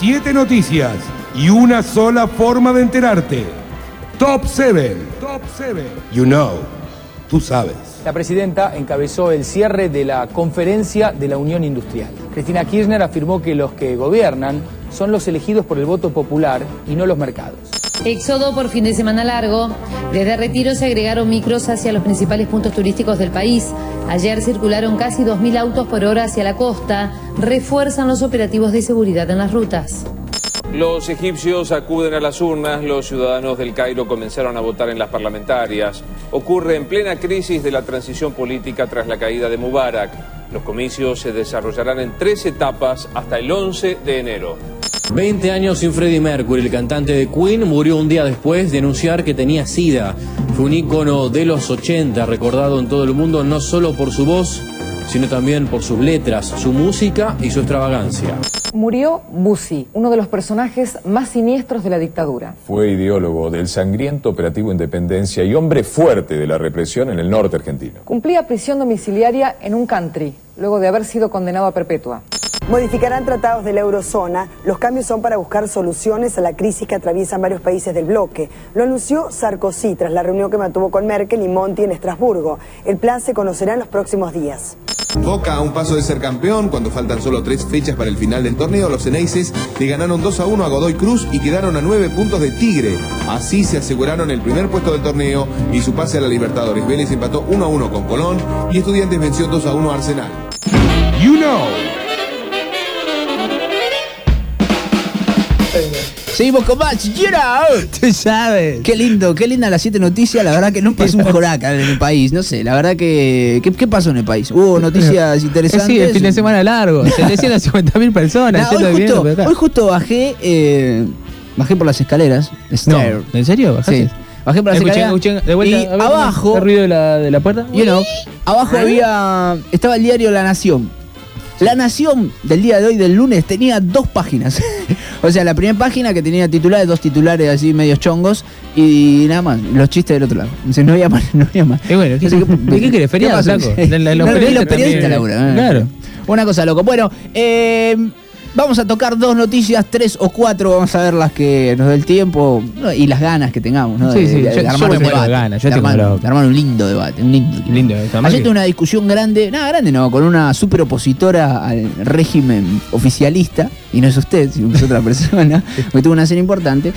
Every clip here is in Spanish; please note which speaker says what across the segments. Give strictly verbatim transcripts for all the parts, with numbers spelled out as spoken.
Speaker 1: siete noticias y una sola forma de enterarte. Top siete. Top siete. You know. Tú sabes.
Speaker 2: La presidenta encabezó el cierre de la conferencia de la Unión Industrial. Cristina Kirchner afirmó que los que gobiernan son los elegidos por el voto popular y no los mercados.
Speaker 3: Éxodo por fin de semana largo. Desde Retiro se agregaron micros hacia los principales puntos turísticos del país. Ayer circularon casi dos mil autos por hora hacia la costa. Refuerzan los operativos de seguridad en las rutas.
Speaker 4: Los egipcios acuden a las urnas, los ciudadanos del Cairo comenzaron a votar en las parlamentarias. Ocurre en plena crisis de la transición política tras la caída de Mubarak. Los comicios se desarrollarán en tres etapas hasta el once de enero.
Speaker 5: veinte años sin Freddie Mercury, el cantante de Queen, murió un día después de anunciar que tenía SIDA. Fue un ícono de los ochenta, recordado en todo el mundo no solo por su voz, sino también por sus letras, su música y su extravagancia.
Speaker 6: Murió Bussi, uno de los personajes más siniestros de la dictadura.
Speaker 7: Fue ideólogo del sangriento Operativo Independencia y hombre fuerte de la represión en el norte argentino.
Speaker 6: Cumplía prisión domiciliaria en un country, luego de haber sido condenado a perpetua.
Speaker 8: Modificarán tratados de la eurozona. Los cambios son para buscar soluciones a la crisis que atraviesan varios países del bloque. Lo anunció Sarkozy tras la reunión que mantuvo con Merkel y Monti en Estrasburgo. El plan se conocerá en los próximos días.
Speaker 9: Boca a un paso de ser campeón, cuando faltan solo tres fechas para el final del torneo, los Ceneices le ganaron dos a uno a Godoy Cruz y quedaron a nueve puntos de Tigre. Así se aseguraron el primer puesto del torneo y su pase a la Libertadores. Vélez empató uno a uno con Colón y Estudiantes venció dos a uno a Arsenal.
Speaker 1: You know.
Speaker 10: Seguimos con más, you know.
Speaker 11: Tú sabes.
Speaker 10: Qué lindo, qué linda las siete noticias. La verdad que no pasó un joraca en el país. No sé, la verdad que... ¿Qué, qué pasó en el país? Hubo noticias interesantes.
Speaker 11: Sí, el fin de semana largo. setecientos cincuenta mil personas.
Speaker 10: Nah, hoy, justo, hoy justo bajé, eh, bajé por las escaleras.
Speaker 11: No, ¿en serio? ¿Bajaste?
Speaker 10: Sí. Bajé por las
Speaker 11: escuché,
Speaker 10: escaleras
Speaker 11: escuché, de vuelta,
Speaker 10: y
Speaker 11: a ver,
Speaker 10: abajo...
Speaker 11: ¿el ruido de la, de la puerta?
Speaker 10: You know, abajo había... Estaba el diario La Nación. La Nación del día de hoy, del lunes, tenía dos páginas. O sea, la primera página que tenía titulares, dos titulares así medios chongos y nada más, los chistes del otro lado. Entonces no había más, no había más.
Speaker 11: Y bueno, ¿qué,
Speaker 10: Así que,
Speaker 11: ¿qué, ¿qué querés? ¿Feriado, saco?
Speaker 10: La, la, los, no, periodistas, los periodistas, Laura.
Speaker 11: Claro.
Speaker 10: Una cosa loco. Bueno, eh... vamos a tocar dos noticias, tres o cuatro, vamos a ver las que nos dé el tiempo y las ganas que tengamos, ¿no?
Speaker 11: Sí, sí,
Speaker 10: de, de,
Speaker 11: yo,
Speaker 10: de armar
Speaker 11: yo
Speaker 10: un
Speaker 11: me
Speaker 10: debate,
Speaker 11: de ganas, yo
Speaker 10: de,
Speaker 11: tengo
Speaker 10: armar,
Speaker 11: lo...
Speaker 10: de armar un lindo debate, un lindo,
Speaker 11: lindo.
Speaker 10: Ayer tuve una discusión grande, nada grande no, con una súper opositora al régimen oficialista, y no es usted, sino es otra persona, que tuvo una cena importante,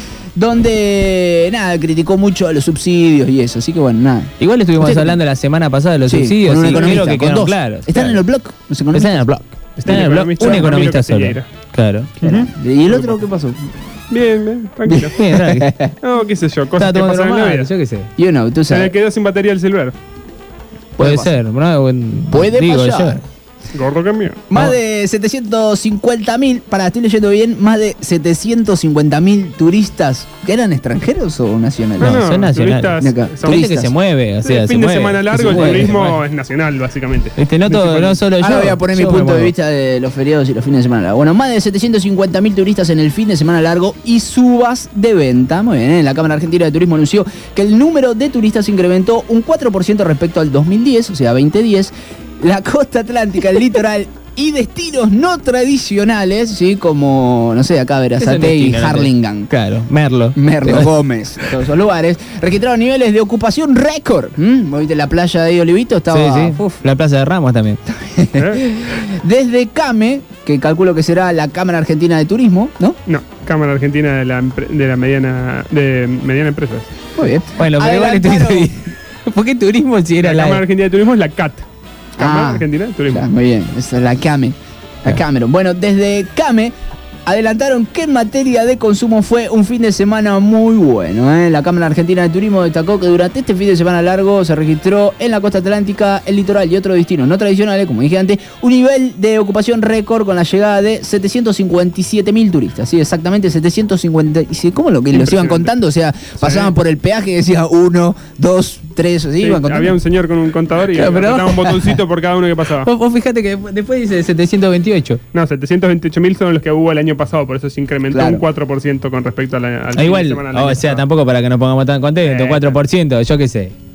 Speaker 10: donde, nada, criticó mucho a los subsidios y eso, así que bueno, nada.
Speaker 11: Igual estuvimos
Speaker 10: Usted,
Speaker 11: hablando la semana pasada de los
Speaker 10: sí,
Speaker 11: subsidios,
Speaker 10: con un
Speaker 11: y
Speaker 10: economista,
Speaker 11: creo que
Speaker 10: con
Speaker 11: quedaron
Speaker 10: dos.
Speaker 11: claros.
Speaker 10: ¿Están
Speaker 11: claro.
Speaker 10: en el blog? ¿Los economistas?
Speaker 11: Están en el blog. Está en el blog, un economista solo. Claro.
Speaker 10: claro. ¿Y el otro qué pasó?
Speaker 12: Bien, bien, tranquilo.
Speaker 11: Bien, tranquilo.
Speaker 12: No, qué sé yo, cosas
Speaker 11: Estaba
Speaker 12: que pasan en la vida.
Speaker 11: yo qué sé.
Speaker 10: You know, tú
Speaker 12: Se
Speaker 10: sabes.
Speaker 12: le quedó sin batería el celular.
Speaker 11: Puede, Puede ser, ¿no?
Speaker 10: Puede
Speaker 11: Digo
Speaker 10: pasar.
Speaker 11: yo.
Speaker 12: Gordo cambio.
Speaker 10: Más de setecientos cincuenta mil, para, estoy leyendo bien, más de setecientos cincuenta mil turistas, ¿que eran extranjeros o nacionales?
Speaker 12: No, no,
Speaker 11: son nacionales.
Speaker 12: Turistas,
Speaker 11: son gente que se mueve, o sea,
Speaker 12: el
Speaker 11: se
Speaker 12: fin de
Speaker 11: mueve,
Speaker 12: semana largo, el
Speaker 11: mueve,
Speaker 12: turismo es nacional, básicamente.
Speaker 11: Este, no, todo, no solo yo.
Speaker 10: Ahora voy a poner
Speaker 11: yo
Speaker 10: mi punto
Speaker 11: me
Speaker 10: de vista de los feriados y los fines de semana largo. Bueno, más de setecientos cincuenta mil turistas en el fin de semana largo y subas de venta. Muy bien, ¿eh? La Cámara Argentina de Turismo anunció que el número de turistas incrementó un cuatro por ciento respecto al dos mil diez, o sea, veinte diez. La costa atlántica, el litoral y destinos no tradicionales, ¿sí? Como, no sé, acá Verazategui, Harlingen.
Speaker 11: Claro, Merlo.
Speaker 10: Merlo, Gómez, todos esos lugares. Registraron niveles de ocupación récord. ¿Mm? ¿Viste la playa de Olivito? Estaba,
Speaker 11: sí, sí. Uf, la Plaza de Ramos también.
Speaker 10: Desde CAME, que calculo que será la Cámara Argentina de Turismo, ¿no?
Speaker 12: No, Cámara Argentina de la, de la mediana de mediana empresas.
Speaker 10: Muy bien.
Speaker 11: Bueno, pero igual estoy... ¿Por qué turismo si era
Speaker 12: la... La Cámara Argentina de Turismo es la C A T. Cámara
Speaker 10: ah,
Speaker 12: Argentina de Turismo.
Speaker 10: Claro, muy bien, esa es la CAME. La Cameron. Bueno, desde CAME adelantaron que en materia de consumo fue un fin de semana muy bueno, ¿eh? La Cámara Argentina de Turismo destacó que durante este fin de semana largo se registró en la costa atlántica, el litoral y otros destinos no tradicionales, como dije antes, un nivel de ocupación récord con la llegada de setecientos cincuenta y siete mil turistas. Sí, exactamente setecientos cincuenta y siete. ¿Cómo lo que los iban contando? O sea, pasaban sí. por el peaje y decía uno, dos, tres, así,
Speaker 12: sí,
Speaker 10: iban contando.
Speaker 12: Había un señor con un contador y claro, pero... apretaba un botoncito por cada uno que pasaba.
Speaker 11: Vos, vos fijate que después dice setecientos veintiocho.
Speaker 12: No, setecientos veintiocho mil son los que hubo el año pasado, por eso se incrementó claro. un cuatro por ciento con respecto a la, al
Speaker 11: ah, igual, semana, o sea, pasado. Tampoco para que nos pongamos tan contentos, eh, cuatro por ciento, yo qué sé.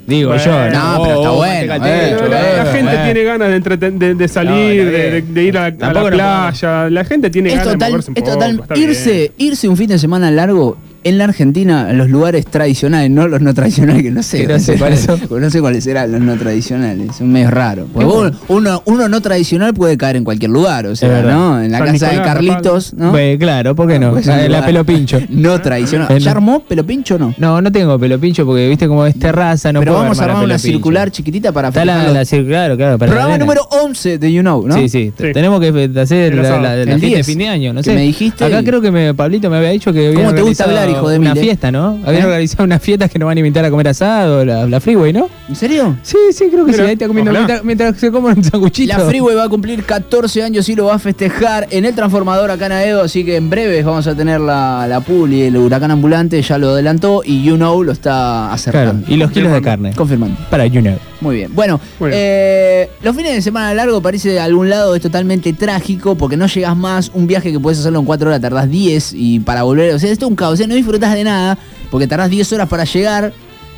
Speaker 11: Digo
Speaker 12: Bueno,
Speaker 11: yo,
Speaker 10: no,
Speaker 11: no,
Speaker 10: pero está
Speaker 11: oh,
Speaker 10: bueno,
Speaker 11: manteca al
Speaker 10: eh,
Speaker 11: techo,
Speaker 12: la, la
Speaker 11: eh,
Speaker 12: gente
Speaker 11: eh.
Speaker 12: tiene ganas de, entreten- de, de salir,
Speaker 11: No,
Speaker 12: de,
Speaker 11: está bien.
Speaker 12: de- de ir a, a la
Speaker 11: Tampoco no
Speaker 12: playa. La gente tiene
Speaker 10: Es
Speaker 12: ganas de
Speaker 10: total,
Speaker 12: moverse un
Speaker 10: es
Speaker 12: poco.
Speaker 10: total
Speaker 12: está bien.
Speaker 10: irse, irse un fin de semana largo en la Argentina, en los lugares tradicionales, no los no tradicionales, que no sé,
Speaker 11: Que no sé cuáles son.
Speaker 10: no sé cuáles serán los no tradicionales, son medio raros. Porque uno, uno, uno no tradicional puede caer en cualquier lugar, o sea,
Speaker 11: verdad.
Speaker 10: ¿no? En la
Speaker 12: San
Speaker 10: casa de
Speaker 12: Nicolás,
Speaker 10: Carlitos, ¿no?
Speaker 11: Pues, claro, ¿por qué no?
Speaker 10: Pues, un
Speaker 11: la
Speaker 10: lugar
Speaker 11: pelo pincho.
Speaker 10: No tradicional.
Speaker 11: En-
Speaker 10: ¿Ya armó pelo pincho o no?
Speaker 11: No, no tengo pelo pincho porque viste como es terraza, no
Speaker 10: Pero
Speaker 11: puedo
Speaker 10: vamos a
Speaker 11: armar
Speaker 10: armar
Speaker 11: la
Speaker 10: una
Speaker 11: pelo pincho.
Speaker 10: circular chiquitita para
Speaker 11: Está la,
Speaker 10: festejarlo.
Speaker 11: la circular, claro, claro. Para la
Speaker 10: Programa
Speaker 11: arena.
Speaker 10: número once de You Know, ¿no?
Speaker 11: Sí, sí,
Speaker 12: Sí.
Speaker 11: tenemos que fe- hacer
Speaker 12: El
Speaker 11: la,
Speaker 12: asado.
Speaker 11: la, la
Speaker 10: El
Speaker 11: fiesta de
Speaker 10: diez,
Speaker 11: fin de año, no
Speaker 10: que
Speaker 11: sé.
Speaker 10: me dijiste
Speaker 11: Acá
Speaker 10: y-
Speaker 11: creo que me, Pablito me había dicho que habían
Speaker 10: ¿Cómo te gusta
Speaker 11: organizado
Speaker 10: hablar, hijo de
Speaker 11: una
Speaker 10: mil, eh?
Speaker 11: fiesta, ¿no? Habían
Speaker 10: ¿Eh?
Speaker 11: organizado unas fiestas que nos van a invitar a comer asado, la, la Freeway, ¿no?
Speaker 10: ¿En serio?
Speaker 11: Sí, sí, creo que
Speaker 12: Mira,
Speaker 11: sí. Ahí está comiendo
Speaker 12: ojalá.
Speaker 11: mientras, mientras se come un sanguchito.
Speaker 10: La Freeway va a cumplir catorce años y lo va a festejar en el transformador acá en Aedo, así que en breves vamos a tener la, la pool y el huracán ambulante, ya lo adelantó y You Know lo está acercando.
Speaker 11: Claro, y los kilos de carne.
Speaker 10: Confirmando.
Speaker 11: Para You Know.
Speaker 10: Muy bien. Bueno,
Speaker 12: Muy bien.
Speaker 10: eh, los fines de semana largo parece de algún lado es totalmente trágico porque no llegas más. Un viaje que puedes hacerlo en cuatro horas tardás diez y para volver, o sea, esto es un caos. O sea, no disfrutas de nada porque tardás diez horas para llegar.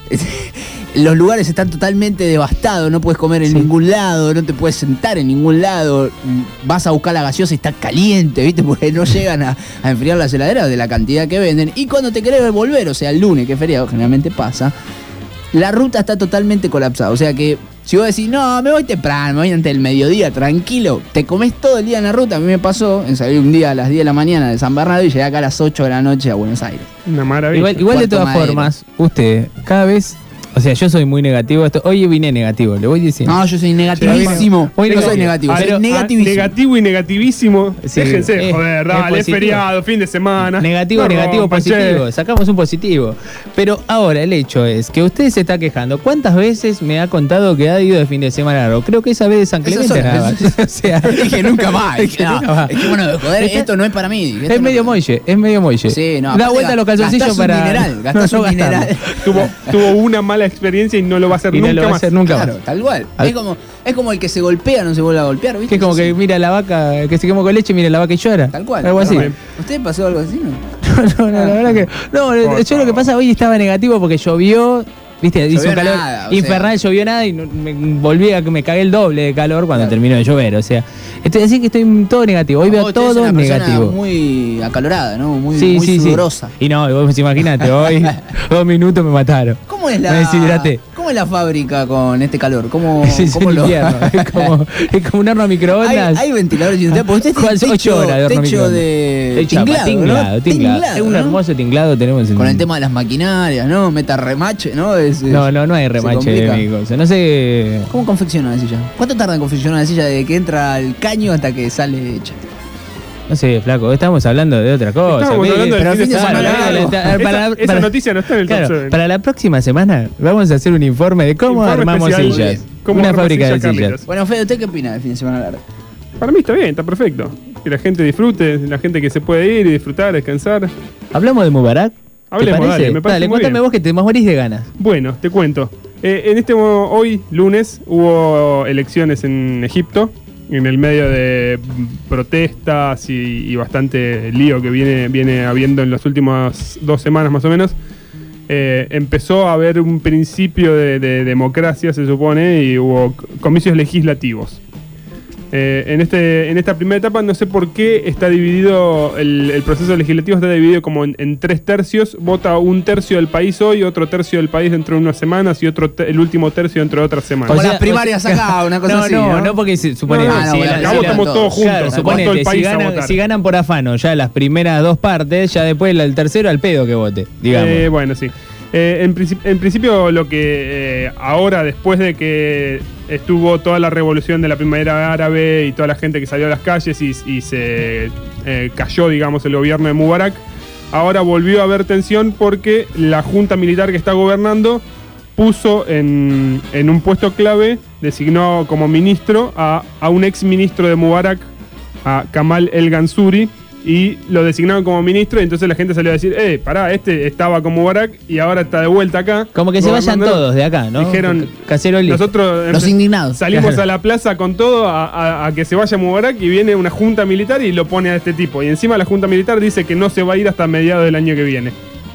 Speaker 10: Los lugares están totalmente devastados, no puedes comer en
Speaker 11: Sí.
Speaker 10: ningún lado, no te puedes sentar en ningún lado, vas a buscar la gaseosa y está caliente, ¿viste? Porque no llegan a, a enfriar las heladeras de la cantidad que venden. Y cuando te querés volver, o sea, el lunes, que es feriado, generalmente pasa, la ruta está totalmente colapsada. O sea que si vos decís, no, me voy temprano, me voy antes del mediodía, tranquilo, te comés todo el día en la ruta. A mí me pasó en salir un día a las diez de la mañana de San Bernardo y llegué acá a las ocho de la noche a Buenos Aires.
Speaker 12: Una maravilla.
Speaker 11: Igual, igual de
Speaker 10: Puerto
Speaker 11: todas
Speaker 10: Madero.
Speaker 11: formas, usted, cada vez. O sea, yo soy muy negativo. Esto, hoy vine negativo, le voy diciendo.
Speaker 10: No, yo soy negativísimo.
Speaker 11: Muy
Speaker 10: No soy negativo,
Speaker 12: Ah,
Speaker 10: soy
Speaker 12: ah,
Speaker 10: negativísimo.
Speaker 12: negativo y negativísimo.
Speaker 11: Sí,
Speaker 12: Déjense,
Speaker 11: es-
Speaker 12: joder,
Speaker 11: es
Speaker 12: dale, es
Speaker 11: positivo.
Speaker 12: feriado, fin de semana.
Speaker 11: Negativo,
Speaker 12: No
Speaker 11: negativo,
Speaker 12: rompan, che.
Speaker 11: positivo. Sacamos un positivo. Pero ahora el hecho es que usted se está quejando. ¿Cuántas veces me ha contado que ha ido de fin de semana largo? Creo que esa vez de San
Speaker 10: Esas
Speaker 11: Clemente
Speaker 10: son-
Speaker 11: nada más. O sea,
Speaker 10: Dije nunca más.
Speaker 11: Es que
Speaker 10: No,
Speaker 11: nunca más.
Speaker 10: Es que bueno, joder,
Speaker 11: Está-
Speaker 10: esto no es para mí. Dije, esto
Speaker 11: Es
Speaker 10: no-
Speaker 11: medio molle, es medio molle.
Speaker 10: Sí, no.
Speaker 11: Da
Speaker 10: aparte
Speaker 11: vuelta a los calzoncillos
Speaker 10: gastás
Speaker 11: para.
Speaker 10: un mineral, gastás
Speaker 11: no
Speaker 10: un
Speaker 11: gastarlo.
Speaker 10: mineral.
Speaker 12: Tuvo, tuvo una mala experiencia y no lo va a hacer
Speaker 11: Y no
Speaker 12: nunca
Speaker 11: lo va a
Speaker 12: más.
Speaker 11: hacer nunca
Speaker 10: Claro,
Speaker 11: más.
Speaker 10: tal cual.
Speaker 11: Al-
Speaker 10: Es como, es como el que se golpea, no se vuelve a golpear, ¿viste?
Speaker 11: Que es como
Speaker 10: Sí,
Speaker 11: que
Speaker 10: sí.
Speaker 11: mira la vaca, que se quemó con leche, mira la vaca y llora.
Speaker 10: Tal cual.
Speaker 11: Algo
Speaker 10: tal
Speaker 11: así.
Speaker 10: cual. ¿Usted pasó algo así, no?
Speaker 11: No, no, la verdad que. No,
Speaker 12: Por
Speaker 11: yo lo que
Speaker 12: favor.
Speaker 11: pasa hoy estaba negativo porque llovió. Viste, hizo
Speaker 10: Llovió
Speaker 11: un calor
Speaker 10: nada, o sea.
Speaker 11: infernal, llovió nada y no- me volví a que me cagué el doble de calor cuando
Speaker 10: Claro.
Speaker 11: terminó de llover. O sea, estoy así que estoy todo negativo. Hoy veo
Speaker 10: Vos tenés
Speaker 11: todo
Speaker 10: una persona
Speaker 11: negativo.
Speaker 10: muy acalorada, ¿no? Muy,
Speaker 11: sí,
Speaker 10: muy
Speaker 11: sí, sí.
Speaker 10: sudorosa.
Speaker 11: Y no, y vos imagínate, hoy dos minutos me mataron.
Speaker 10: ¿Cómo es
Speaker 11: Me
Speaker 10: la,
Speaker 11: deshidraté.
Speaker 10: ¿Cómo es la fábrica con este calor? ¿Cómo,
Speaker 11: Es, es
Speaker 10: cómo
Speaker 11: el
Speaker 10: lo-
Speaker 11: invierno. Es como, es como un horno a
Speaker 10: hay,
Speaker 11: microondas.
Speaker 10: hay ventiladores industriales, porque usted
Speaker 11: Juegan
Speaker 10: tiene
Speaker 11: ocho
Speaker 10: techo,
Speaker 11: horas de horno
Speaker 10: techo
Speaker 11: microondas.
Speaker 10: de
Speaker 11: De chapa,
Speaker 10: tinglado,
Speaker 11: tinglado,
Speaker 10: ¿no?
Speaker 11: tinglado. Es un
Speaker 10: ¿no?
Speaker 11: hermoso tinglado tenemos en-
Speaker 10: Con el tema de las maquinarias, ¿no? Meta remache, ¿no? Es- es-
Speaker 11: No, no, no hay
Speaker 10: se
Speaker 11: remache
Speaker 10: complica.
Speaker 11: de mi cosa. No sé.
Speaker 10: ¿Cómo confecciona una silla? ¿Cuánto tarda en confeccionar una silla desde que entra al caño hasta que sale hecha?
Speaker 11: No sé, flaco, estamos hablando de otra cosa.
Speaker 12: Estábamos
Speaker 11: Ve-
Speaker 12: hablando
Speaker 10: pero
Speaker 12: del fin de
Speaker 10: fin de
Speaker 12: semana.
Speaker 10: semana
Speaker 12: largo.
Speaker 11: largo. Para-
Speaker 12: Esa, esa
Speaker 11: para-
Speaker 12: noticia no está en el top
Speaker 11: Claro,
Speaker 12: siete.
Speaker 11: para la próxima semana vamos a hacer un informe de cómo
Speaker 12: Informe
Speaker 11: armamos
Speaker 12: especial.
Speaker 11: sillas.
Speaker 12: ¿Cómo
Speaker 11: Una
Speaker 12: arma
Speaker 11: fábrica de
Speaker 12: silla
Speaker 11: sillas.
Speaker 12: Carlitos?
Speaker 10: Bueno, Fede, ¿usted qué opina del fin de semana largo?
Speaker 12: Para mí está bien, está perfecto. Que la gente disfrute, la gente que se puede ir y disfrutar, descansar.
Speaker 11: ¿Hablamos de Mubarak? ¿Te
Speaker 12: Hablemos,
Speaker 11: parece?
Speaker 12: dale, me parece
Speaker 11: Dale,
Speaker 12: muy
Speaker 11: cuéntame
Speaker 12: bien.
Speaker 11: vos que te más morís de ganas.
Speaker 12: Bueno, te cuento. Eh, en este mo- hoy, lunes, hubo elecciones en Egipto, en el medio de mm, protestas y, y bastante lío que viene, viene habiendo en las últimas dos semanas más o menos. Eh, empezó a haber un principio de, de democracia, se supone, y hubo c- comicios legislativos. Eh, en, este, en esta primera etapa no sé por qué está dividido, el, el proceso legislativo está dividido como en, en tres tercios. Vota un tercio del país hoy, otro tercio del país dentro de unas semanas y otro te- el último tercio dentro de otras semanas.
Speaker 10: Como las primarias acá, una cosa
Speaker 11: no,
Speaker 10: así,
Speaker 11: no,
Speaker 10: ¿no?
Speaker 11: no, porque se- suponete,
Speaker 10: No, no,
Speaker 11: si,
Speaker 10: bueno,
Speaker 11: la-
Speaker 10: acá
Speaker 11: si la-
Speaker 10: votamos todos
Speaker 12: juntos,
Speaker 11: claro,
Speaker 12: va
Speaker 11: suponete,
Speaker 12: todo el
Speaker 11: si,
Speaker 12: país a
Speaker 11: ganan,
Speaker 12: votar.
Speaker 11: si ganan por afano ya las primeras dos partes, ya después el tercero al pedo que vote, digamos.
Speaker 12: Eh, bueno, sí. Eh, en, princip- en principio, lo que eh, ahora, después de que estuvo toda la revolución de la primavera árabe y toda la gente que salió a las calles y, y se eh, cayó, digamos, el gobierno de Mubarak, ahora volvió a haber tensión porque la junta militar que está gobernando puso en, en un puesto clave, designó como ministro a, a un ex ministro de Mubarak, a Kamal El Gansuri, y lo designaron como ministro, y entonces la gente salió a decir, eh, pará, este estaba con Mubarak y ahora está de vuelta acá.
Speaker 11: Como que se vayan
Speaker 12: gobernando.
Speaker 11: todos de acá, ¿no?
Speaker 12: Dijeron,
Speaker 11: Caceroli.
Speaker 12: nosotros
Speaker 10: Los
Speaker 12: empe-
Speaker 10: indignados.
Speaker 12: salimos
Speaker 11: Claro.
Speaker 12: a la plaza con todo a, a- a que se vaya Mubarak, y viene una junta militar y lo pone a este tipo. Y encima la junta militar dice que no se va a ir hasta mediados del año que viene.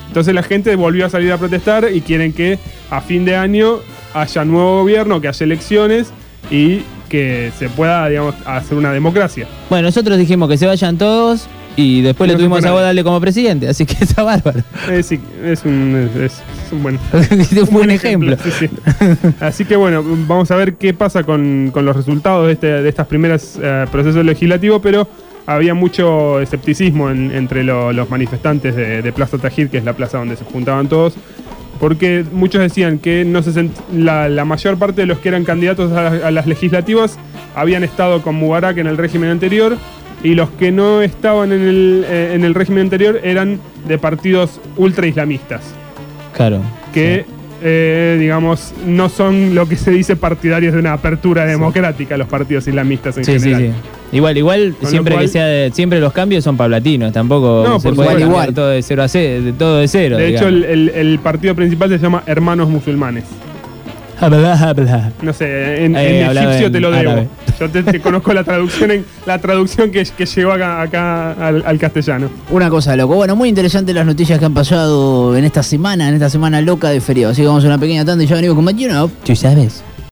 Speaker 12: Entonces la gente volvió a salir a protestar y quieren que a fin de año haya nuevo gobierno, que haya elecciones y que se pueda, digamos, hacer una democracia.
Speaker 11: Bueno, nosotros dijimos que se vayan todos y después
Speaker 12: No
Speaker 11: le
Speaker 12: se
Speaker 11: tuvimos
Speaker 12: fue
Speaker 11: a
Speaker 12: nadie.
Speaker 11: darle como presidente, así que está bárbaro.
Speaker 12: Eh, sí, es un, es, es un buen,
Speaker 11: un buen ejemplo.
Speaker 12: Sí, sí. Así que bueno, vamos a ver qué pasa con, con los resultados de, este, de estas primeras eh, procesos legislativos, pero había mucho escepticismo en- entre lo- los manifestantes de, de Plaza Tajir, que es la plaza donde se juntaban todos, porque muchos decían que no se sent- la, la mayor parte de los que eran candidatos a, a las legislativas habían estado con Mubarak en el régimen anterior, y los que no estaban en el, eh, en el régimen anterior eran de partidos ultra islamistas,
Speaker 11: Claro.
Speaker 12: que eh, digamos no son lo que se dice partidarios de una apertura democrática, los partidos islamistas en
Speaker 11: Sí, sí,
Speaker 12: general.
Speaker 11: sí. Igual, igual,
Speaker 12: Con
Speaker 11: siempre
Speaker 12: lo cual-
Speaker 11: que sea de- siempre los cambios son paulatinos, tampoco
Speaker 12: No,
Speaker 11: se
Speaker 12: por
Speaker 11: puede
Speaker 12: supuesto.
Speaker 11: cambiar todo de cero a cero, de todo de cero.
Speaker 12: De hecho,
Speaker 11: digamos.
Speaker 12: el, el- el partido principal se llama Hermanos Musulmanes.
Speaker 11: Habla, habla.
Speaker 12: No sé, en,
Speaker 11: Eh,
Speaker 12: en
Speaker 11: hablaba
Speaker 12: egipcio
Speaker 11: en
Speaker 12: te lo debo.
Speaker 11: árabe.
Speaker 12: Yo te, te conozco la traducción en, la traducción que, que llegó acá, acá al, al castellano.
Speaker 10: Una cosa, loco. Bueno, muy interesante las noticias que han pasado en esta semana, en esta semana loca de feriado. Así que vamos a una pequeña tanda y ya venimos con más, you know, tú sabes.